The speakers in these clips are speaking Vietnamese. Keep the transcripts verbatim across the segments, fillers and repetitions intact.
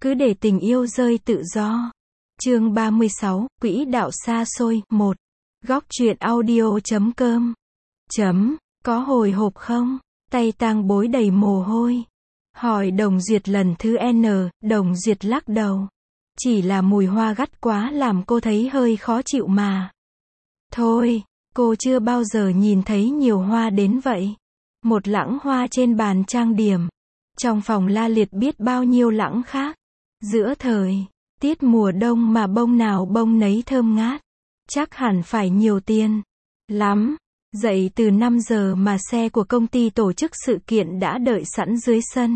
Cứ để tình yêu rơi tự do. Chương ba mươi sáu, Quỹ đạo xa xôi, một. Góc truyện audio chấm com. Chấm, có hồi hộp không? Tay Tang Bối đầy mồ hôi. Hỏi Đồng Duyệt lần thứ N, Đồng Duyệt lắc đầu. Chỉ là mùi hoa gắt quá làm cô thấy hơi khó chịu mà. Thôi, cô chưa bao giờ nhìn thấy nhiều hoa đến vậy. Một lẵng hoa trên bàn trang điểm. Trong phòng la liệt biết bao nhiêu lẵng khác. Giữa thời tiết mùa đông mà bông nào bông nấy thơm ngát. Chắc hẳn phải nhiều tiền lắm. Dậy từ năm giờ mà xe của công ty tổ chức sự kiện đã đợi sẵn dưới sân.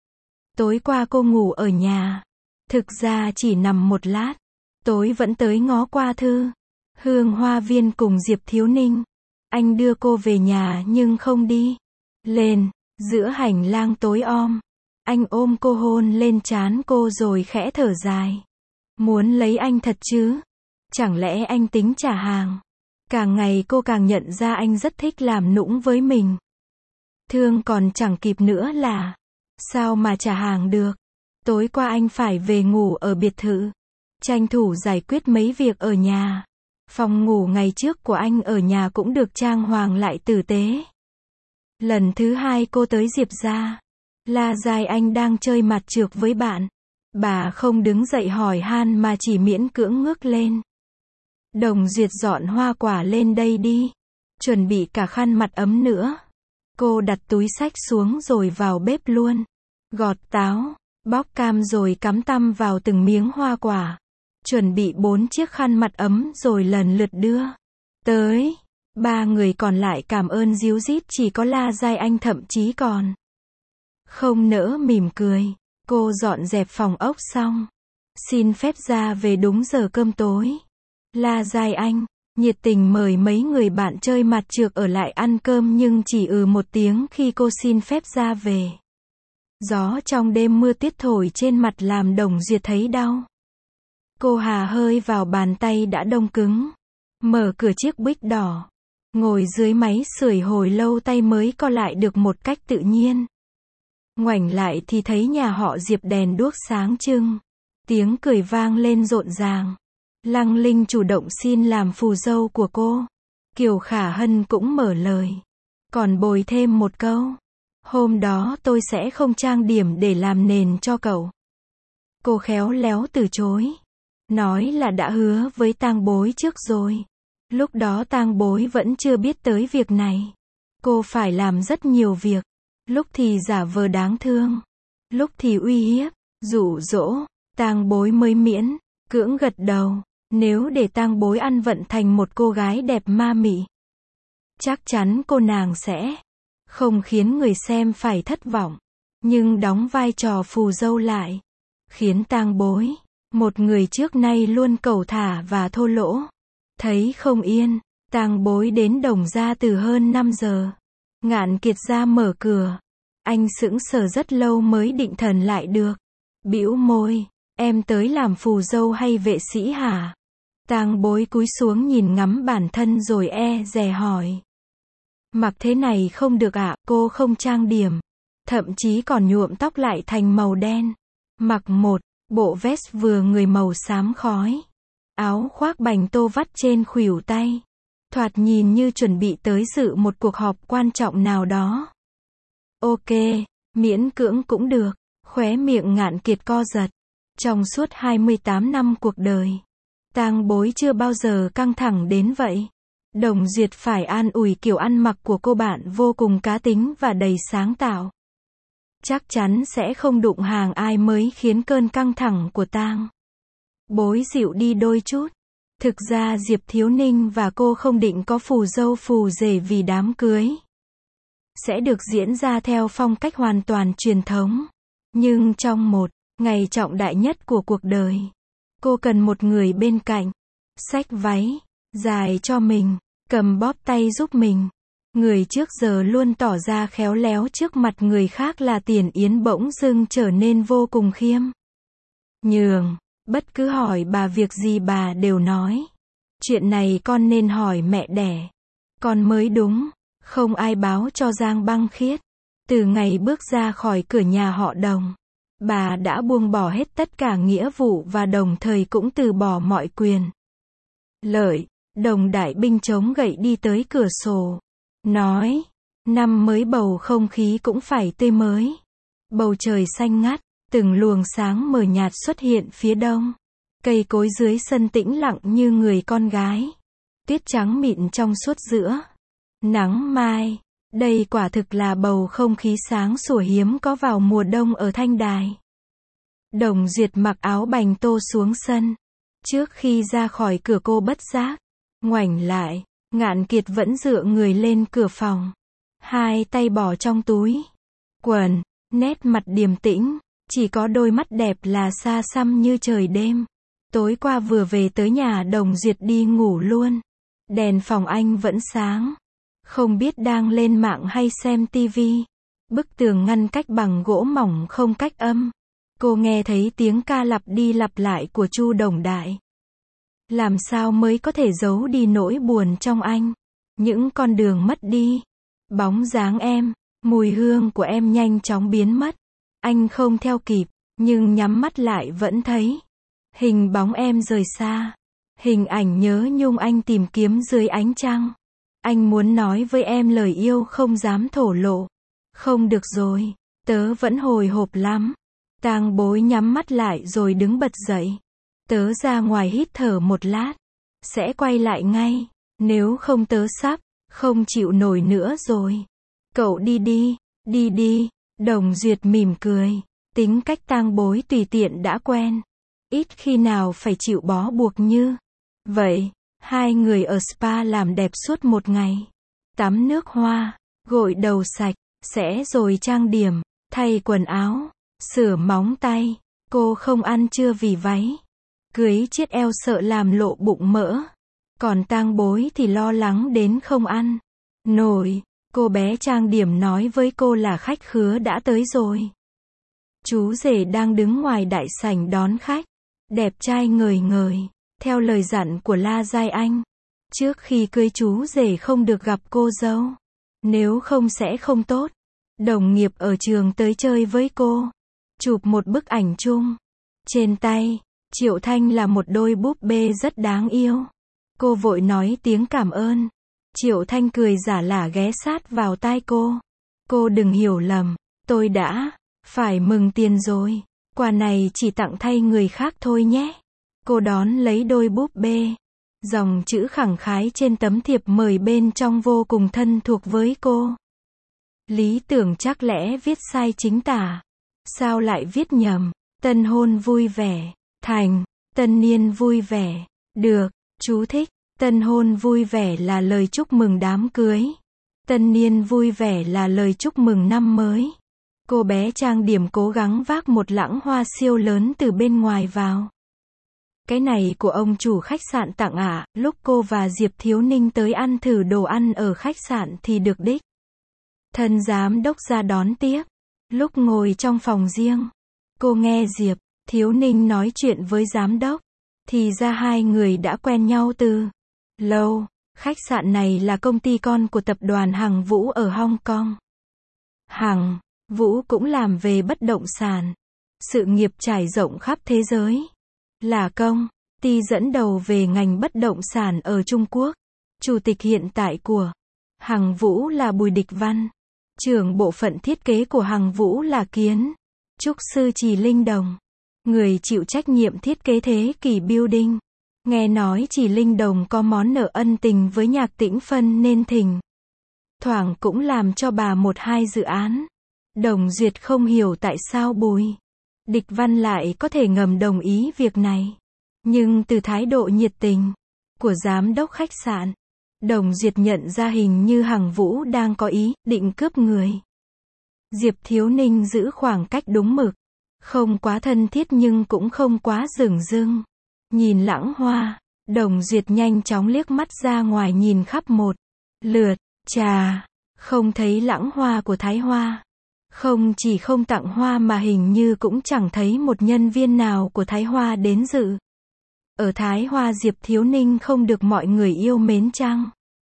Tối qua cô ngủ ở nhà. Thực ra chỉ nằm một lát. Tối vẫn tới ngó qua Thư Hương Hoa Viên cùng Diệp Thiếu Ninh. Anh đưa cô về nhà nhưng không đi lên. Giữa hành lang tối om, anh ôm cô hôn lên trán cô rồi khẽ thở dài. Muốn lấy anh thật chứ? Chẳng lẽ anh tính trả hàng? Càng ngày cô càng nhận ra anh rất thích làm nũng với mình. Thương còn chẳng kịp nữa là, sao mà trả hàng được? Tối qua anh phải về ngủ ở biệt thự. Tranh thủ giải quyết mấy việc ở nhà. Phòng ngủ ngày trước của anh ở nhà cũng được trang hoàng lại tử tế. Lần thứ hai cô tới Diệp gia. La Giai Anh đang chơi mặt trược với bạn. Bà không đứng dậy hỏi han mà chỉ miễn cưỡng ngước lên. Đồng Duyệt dọn hoa quả lên đây đi. Chuẩn bị cả khăn mặt ấm nữa. Cô đặt túi xách xuống rồi vào bếp luôn. Gọt táo, bóc cam rồi cắm tăm vào từng miếng hoa quả. Chuẩn bị bốn chiếc khăn mặt ấm rồi lần lượt đưa tới. Ba người còn lại cảm ơn ríu rít, chỉ có La Giai Anh thậm chí còn không nỡ mỉm cười. Cô dọn dẹp phòng ốc xong, xin phép ra về đúng giờ cơm tối. La Giai Anh nhiệt tình mời mấy người bạn chơi mặt trược ở lại ăn cơm nhưng chỉ ừ một tiếng khi cô xin phép ra về. Gió trong đêm mưa tiết thổi trên mặt làm Đồng Duyệt thấy đau. Cô hà hơi vào bàn tay đã đông cứng. Mở cửa chiếc buýt đỏ. Ngồi dưới máy sưởi hồi lâu tay mới co lại được một cách tự nhiên. Ngoảnh lại thì thấy nhà họ Diệp đèn đuốc sáng trưng. Tiếng cười vang lên rộn ràng. Lăng Linh chủ động xin làm phù dâu của cô. Kiều Khả Hân cũng mở lời. Còn bồi thêm một câu. Hôm đó tôi sẽ không trang điểm để làm nền cho cậu. Cô khéo léo từ chối. Nói là đã hứa với Tang Bối trước rồi. Lúc đó Tang Bối vẫn chưa biết tới việc này. Cô phải làm rất nhiều việc. Lúc thì giả vờ đáng thương. Lúc thì uy hiếp, dụ dỗ. Tang Bối mới miễn cưỡng gật đầu. Nếu để Tang Bối ăn vận thành một cô gái đẹp ma mị, chắc chắn cô nàng sẽ không khiến người xem phải thất vọng. Nhưng đóng vai trò phù dâu lại khiến Tang Bối, một người trước nay luôn cẩu thả và thô lỗ, thấy không yên. Tang Bối đến Đồng gia từ hơn năm giờ. Ngạn Kiệt ra mở cửa. Anh sững sờ rất lâu mới định thần lại được. Bĩu môi, em tới làm phù dâu hay vệ sĩ hả? Tang Bối cúi xuống nhìn ngắm bản thân rồi e dè hỏi. Mặc thế này không được ạ, cô không trang điểm. Thậm chí còn nhuộm tóc lại thành màu đen. Mặc một bộ vest vừa người màu xám khói. Áo khoác bành tô vắt trên khuỷu tay. Thoạt nhìn như chuẩn bị tới dự một cuộc họp quan trọng nào đó. Ok, miễn cưỡng cũng được. Khóe miệng Ngạn Kiệt co giật. Trong suốt hai mươi tám năm cuộc đời, Tang Bối chưa bao giờ căng thẳng đến vậy. Đồng Duyệt phải an ủi kiểu ăn mặc của cô bạn vô cùng cá tính và đầy sáng tạo. Chắc chắn sẽ không đụng hàng ai mới khiến cơn căng thẳng của Tang Bối dịu đi đôi chút. Thực ra Diệp Thiếu Ninh và cô không định có phù dâu phù rể vì đám cưới sẽ được diễn ra theo phong cách hoàn toàn truyền thống. Nhưng trong một ngày trọng đại nhất của cuộc đời, cô cần một người bên cạnh, xách váy dài cho mình, cầm bóp tay giúp mình. Người trước giờ luôn tỏ ra khéo léo trước mặt người khác là Tiền Yến bỗng dưng trở nên vô cùng khiêm nhường. Bất cứ hỏi bà việc gì bà đều nói. Chuyện này con nên hỏi mẹ đẻ con mới đúng. Không ai báo cho Giang Băng Khiết. Từ ngày bước ra khỏi cửa nhà họ Đồng, Bà đã buông bỏ hết tất cả nghĩa vụ và đồng thời cũng từ bỏ mọi quyền lợi. Đồng đại binh chống gậy đi tới cửa sổ. Nói, năm mới bầu không khí cũng phải tươi mới. Bầu trời xanh ngắt, từng luồng sáng mờ nhạt xuất hiện phía đông. Cây cối dưới sân tĩnh lặng như người con gái. Tuyết trắng mịn trong suốt giữa nắng mai. Đây quả thực là bầu không khí sáng sủa hiếm có vào mùa đông ở Thanh Đài. Đồng Duyệt mặc áo bành tô xuống sân. Trước khi ra khỏi cửa cô bất giác ngoảnh lại, Ngạn Kiệt vẫn dựa người lên cửa phòng. Hai tay bỏ trong túi quần, nét mặt điềm tĩnh, chỉ có đôi mắt đẹp là xa xăm như trời đêm. Tối qua vừa về tới nhà Đồng Duyệt đi ngủ luôn. Đèn phòng anh vẫn sáng. Không biết đang lên mạng hay xem tivi. Bức tường ngăn cách bằng gỗ mỏng không cách âm. Cô nghe thấy tiếng ca lặp đi lặp lại của Chu Đồng Đại. Làm sao mới có thể giấu đi nỗi buồn trong anh? Những con đường mất đi. Bóng dáng em, mùi hương của em nhanh chóng biến mất. Anh không theo kịp, nhưng nhắm mắt lại vẫn thấy. Hình bóng em rời xa. Hình ảnh nhớ nhung anh tìm kiếm dưới ánh trăng. Anh muốn nói với em lời yêu không dám thổ lộ. Không được rồi, tớ vẫn hồi hộp lắm. Tang Bối nhắm mắt lại rồi đứng bật dậy. Tớ ra ngoài hít thở một lát. Sẽ quay lại ngay. Nếu không tớ sắp không chịu nổi nữa rồi. Cậu đi đi, đi đi. Đồng Duyệt mỉm cười. Tính cách Tang Bối tùy tiện đã quen. Ít khi nào phải chịu bó buộc như vậy. Hai người ở spa làm đẹp suốt một ngày. Tắm nước hoa, gội đầu sạch, sẽ rồi trang điểm, thay quần áo, sửa móng tay. Cô không ăn trưa vì váy cưới chiết eo sợ làm lộ bụng mỡ. Còn Tang Bối thì lo lắng đến không ăn nổi. Cô bé trang điểm nói với cô là khách khứa đã tới rồi. Chú rể đang đứng ngoài đại sảnh đón khách. Đẹp trai ngời ngời. Theo lời dặn của La Giai Anh. Trước khi cưới chú rể không được gặp cô dâu. Nếu không sẽ không tốt. Đồng nghiệp ở trường tới chơi với cô. Chụp một bức ảnh chung. Trên tay, Triệu Thanh là một đôi búp bê rất đáng yêu. Cô vội nói tiếng cảm ơn. Triệu Thanh cười giả lả ghé sát vào tai cô. Cô đừng hiểu lầm. Tôi đã phải mừng tiền rồi. Quà này chỉ tặng thay người khác thôi nhé. Cô đón lấy đôi búp bê. Dòng chữ khẳng khái trên tấm thiệp mời bên trong vô cùng thân thuộc với cô. Lý tưởng chắc lẽ viết sai chính tả. Sao lại viết nhầm? Tân hôn vui vẻ. Thành. Tân niên vui vẻ. Được. Chú thích. Tân hôn vui vẻ là lời chúc mừng đám cưới. Tân niên vui vẻ là lời chúc mừng năm mới. Cô bé trang điểm cố gắng vác một lẵng hoa siêu lớn từ bên ngoài vào. Cái này của ông chủ khách sạn tặng ạ. À. Lúc cô và Diệp Thiếu Ninh tới ăn thử đồ ăn ở khách sạn thì được đích thân giám đốc ra đón tiếp. Lúc ngồi trong phòng riêng, cô nghe Diệp Thiếu Ninh nói chuyện với giám đốc. Thì ra hai người đã quen nhau từ lâu. Khách sạn này là công ty con của tập đoàn Hằng Vũ ở Hong Kong. Hằng Vũ cũng làm về bất động sản. Sự nghiệp trải rộng khắp thế giới. Là công ty dẫn đầu về ngành bất động sản ở Trung Quốc. Chủ tịch hiện tại của Hằng Vũ là Bùi Địch Văn. Trưởng bộ phận thiết kế của Hằng Vũ là Kiến trúc sư Trì Linh Đồng. Người chịu trách nhiệm thiết kế Thế Kỷ Building. Nghe nói Trì Linh Đồng có món nợ ân tình với Nhạc Tĩnh Phân nên thỉnh thoảng cũng làm cho bà một hai dự án. Đồng Duyệt không hiểu tại sao Bùi Địch Văn lại có thể ngầm đồng ý việc này. Nhưng từ thái độ nhiệt tình của giám đốc khách sạn, Đồng Duyệt nhận ra hình như Hằng Vũ đang có ý định cướp người. Diệp Thiếu Ninh giữ khoảng cách đúng mực. Không quá thân thiết nhưng cũng không quá dửng dưng. Nhìn lẵng hoa, Đồng Duyệt nhanh chóng liếc mắt ra ngoài nhìn khắp một lượt. Chà, không thấy lẵng hoa của Thái Hoa. Không chỉ không tặng hoa mà hình như cũng chẳng thấy một nhân viên nào của Thái Hoa đến dự. Ở Thái Hoa Diệp Thiếu Ninh không được mọi người yêu mến chăng?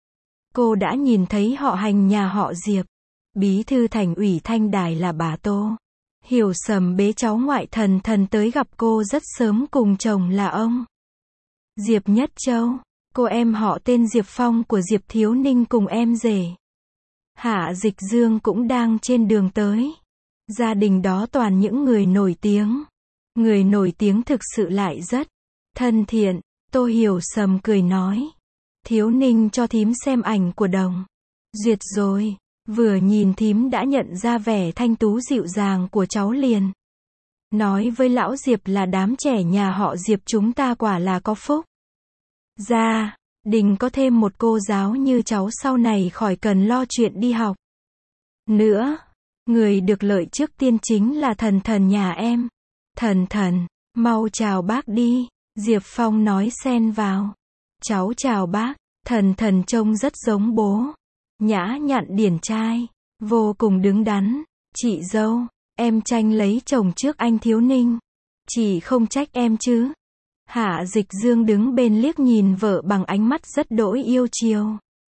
Cô đã nhìn thấy họ Hành nhà họ Diệp. Bí thư thành ủy Thanh Đài là bà Tô Hiểu Sầm bế cháu ngoại Thần Thần tới gặp cô rất sớm cùng chồng là ông Diệp Nhất Châu. Cô em họ tên Diệp Phong của Diệp Thiếu Ninh cùng em rể Hạ Dịch Dương cũng đang trên đường tới. Gia đình đó toàn những người nổi tiếng. Người nổi tiếng thực sự lại rất thân thiện. Tô Hiểu Sầm cười nói. Thiếu Ninh cho thím xem ảnh của Đồng Duyệt rồi. Vừa nhìn thím đã nhận ra vẻ thanh tú dịu dàng của cháu liền. Nói với lão Diệp là đám trẻ nhà họ Diệp chúng ta quả là có phúc. Gia đình có thêm một cô giáo như cháu sau này khỏi cần lo chuyện đi học nữa. Người được lợi trước tiên chính là Thần Thần nhà em. Thần Thần, mau chào bác đi. Diệp Phong nói xen vào. Cháu chào bác. Thần Thần trông rất giống bố. Nhã nhặn điển trai. Vô cùng đứng đắn. Chị dâu, em tranh lấy chồng trước anh Thiếu Ninh. Chị không trách em chứ. Hạ Dịch Dương đứng bên liếc nhìn vợ bằng ánh mắt rất đỗi yêu chiều.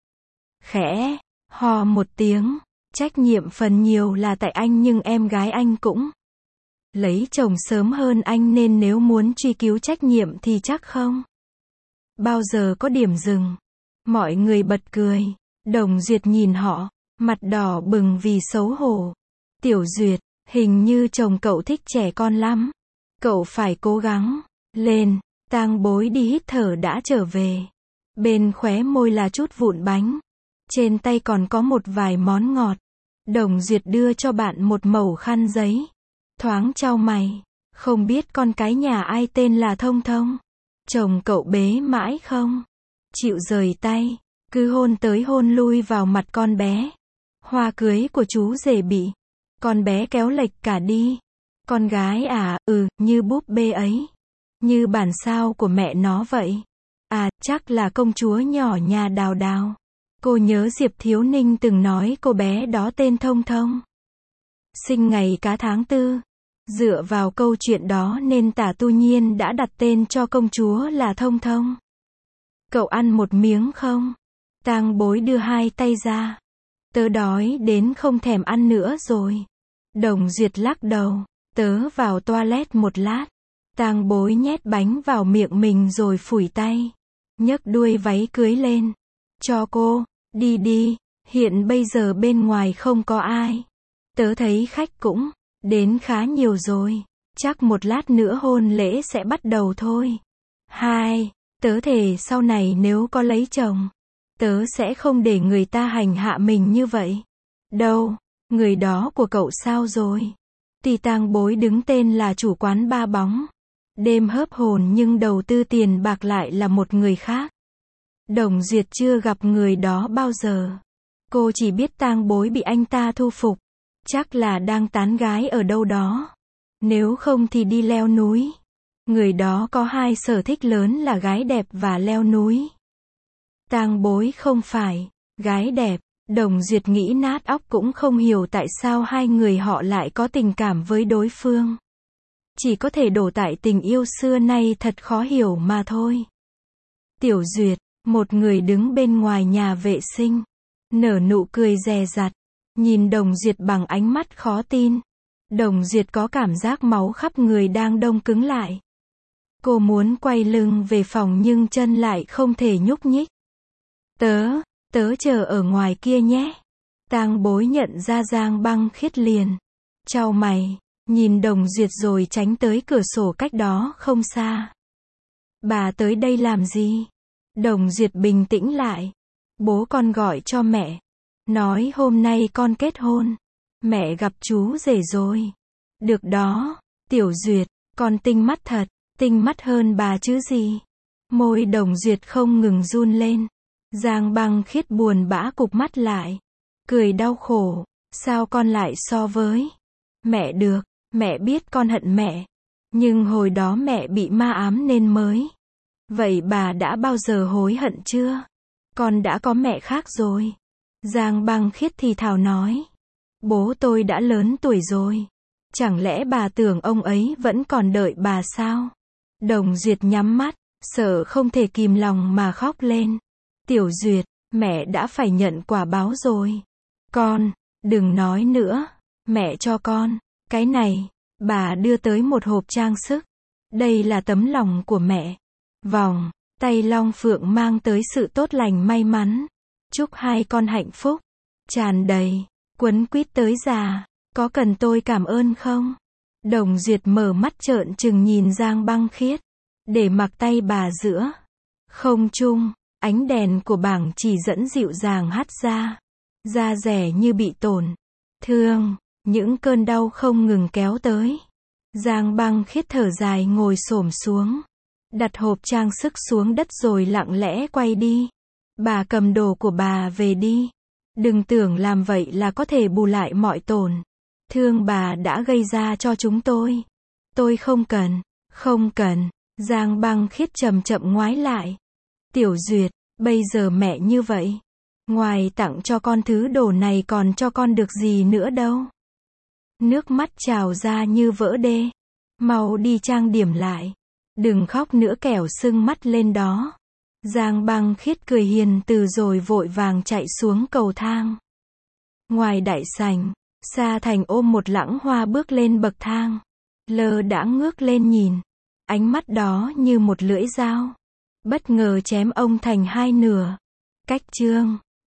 Khẽ hò một tiếng. Trách nhiệm phần nhiều là tại anh nhưng em gái anh cũng lấy chồng sớm hơn anh nên nếu muốn truy cứu trách nhiệm thì chắc không bao giờ có điểm dừng. Mọi người bật cười. Đồng Duyệt nhìn họ, mặt đỏ bừng vì xấu hổ. Tiểu Duyệt, hình như chồng cậu thích trẻ con lắm. Cậu phải cố gắng lên. Tang Bối đi hít thở đã trở về. Bên khóe môi là chút vụn bánh. Trên tay còn có một vài món ngọt. Đồng Duyệt đưa cho bạn một mẩu khăn giấy. Thoáng chau mày. Không biết con cái nhà ai tên là Thông Thông. Chồng cậu bế mãi không chịu rời tay. Cứ hôn tới hôn lui vào mặt con bé. Hoa cưới của chú rể bị con bé kéo lệch cả đi. Con gái à, ừ, như búp bê ấy. Như bản sao của mẹ nó vậy. À, chắc là công chúa nhỏ nhà Đào Đào. Cô nhớ Diệp Thiếu Ninh từng nói cô bé đó tên Thông Thông. Sinh ngày cá tháng tư. Dựa vào câu chuyện đó nên Tả Tu Nhiên đã đặt tên cho công chúa là Thông Thông. Cậu ăn một miếng không? Tang Bối đưa hai tay ra. Tớ đói đến không thèm ăn nữa rồi. Đồng Duyệt lắc đầu. Tớ vào toilet một lát. Tang Bối nhét bánh vào miệng mình rồi phủi tay. Nhấc đuôi váy cưới lên. Cho cô, đi đi, hiện bây giờ bên ngoài không có ai. Tớ thấy khách cũng đến khá nhiều rồi. Chắc một lát nữa hôn lễ sẽ bắt đầu thôi. Hai, tớ thề sau này nếu có lấy chồng, tớ sẽ không để người ta hành hạ mình như vậy. Đâu, người đó của cậu sao rồi? Thì Tang Bối đứng tên là chủ quán ba bóng. Đêm hớp hồn nhưng đầu tư tiền bạc lại là một người khác. Đồng Duyệt chưa gặp người đó bao giờ. Cô chỉ biết Tang Bối bị anh ta thu phục. Chắc là đang tán gái ở đâu đó. Nếu không thì đi leo núi. Người đó có hai sở thích lớn là gái đẹp và leo núi. Tang Bối không phải gái đẹp. Đồng Duyệt nghĩ nát óc cũng không hiểu tại sao hai người họ lại có tình cảm với đối phương. Chỉ có thể đổ tại tình yêu xưa nay thật khó hiểu mà thôi. Tiểu Duyệt, một người đứng bên ngoài nhà vệ sinh, nở nụ cười dè dặt, nhìn Đồng Duyệt bằng ánh mắt khó tin. Đồng Duyệt có cảm giác máu khắp người đang đông cứng lại. Cô muốn quay lưng về phòng nhưng chân lại không thể nhúc nhích. Tớ, tớ chờ ở ngoài kia nhé. Tang Bối nhận ra Giang Băng Khiết liền. Chau mày, nhìn Đồng Duyệt rồi tránh tới cửa sổ cách đó không xa. Bà tới đây làm gì? Đồng Duyệt bình tĩnh lại. Bố con gọi cho mẹ. Nói hôm nay con kết hôn. Mẹ gặp chú rể rồi. Được đó, Tiểu Duyệt, con tinh mắt thật. Tinh mắt hơn bà chứ gì. Môi Đồng Duyệt không ngừng run lên. Giang Băng Khiết buồn bã cụp mắt lại. Cười đau khổ. Sao con lại so với mẹ được? Mẹ biết con hận mẹ. Nhưng hồi đó mẹ bị ma ám nên mới. Vậy bà đã bao giờ hối hận chưa? Con đã có mẹ khác rồi. Giang Băng Khiết thì thào nói. Bố tôi đã lớn tuổi rồi. Chẳng lẽ bà tưởng ông ấy vẫn còn đợi bà sao? Đồng Duyệt nhắm mắt, sợ không thể kìm lòng mà khóc lên. Tiểu Duyệt, mẹ đã phải nhận quả báo rồi. Con, đừng nói nữa. Mẹ cho con Cái này, bà đưa tới một hộp trang sức. Đây là tấm lòng của mẹ. Vòng tay long phượng mang tới sự tốt lành may mắn. Chúc hai con hạnh phúc. Tràn đầy. Quấn quýt tới già. Có cần tôi cảm ơn không? Đồng Duyệt mở mắt trợn trừng nhìn Giang Băng Khiết. Để mặc tay bà giữa không trung, ánh đèn của bảng chỉ dẫn dịu dàng hắt ra. Da rẻ như bị tổn thương, những cơn đau không ngừng kéo tới. Giang Băng Khiết thở dài ngồi xổm xuống, đặt hộp trang sức xuống đất rồi lặng lẽ quay đi. Bà cầm đồ của bà về đi. Đừng tưởng làm vậy là có thể bù lại mọi tổn thương bà đã gây ra cho chúng tôi. Tôi không cần, không cần. Giang Băng Khiết chậm chậm ngoái lại. Tiểu Duyệt, bây giờ mẹ như vậy, ngoài tặng cho con thứ đồ này còn cho con được gì nữa đâu. Nước mắt trào ra như vỡ đê. Mau đi trang điểm lại. Đừng khóc nữa kẻo sưng mắt lên đó. Giang Băng Khiết cười hiền từ rồi vội vàng chạy xuống cầu thang. Ngoài đại sảnh, Sa Thành ôm một lẵng hoa bước lên bậc thang. Lơ đãng ngước lên nhìn. Ánh mắt đó như một lưỡi dao. Bất ngờ chém ông thành hai nửa. Cách chương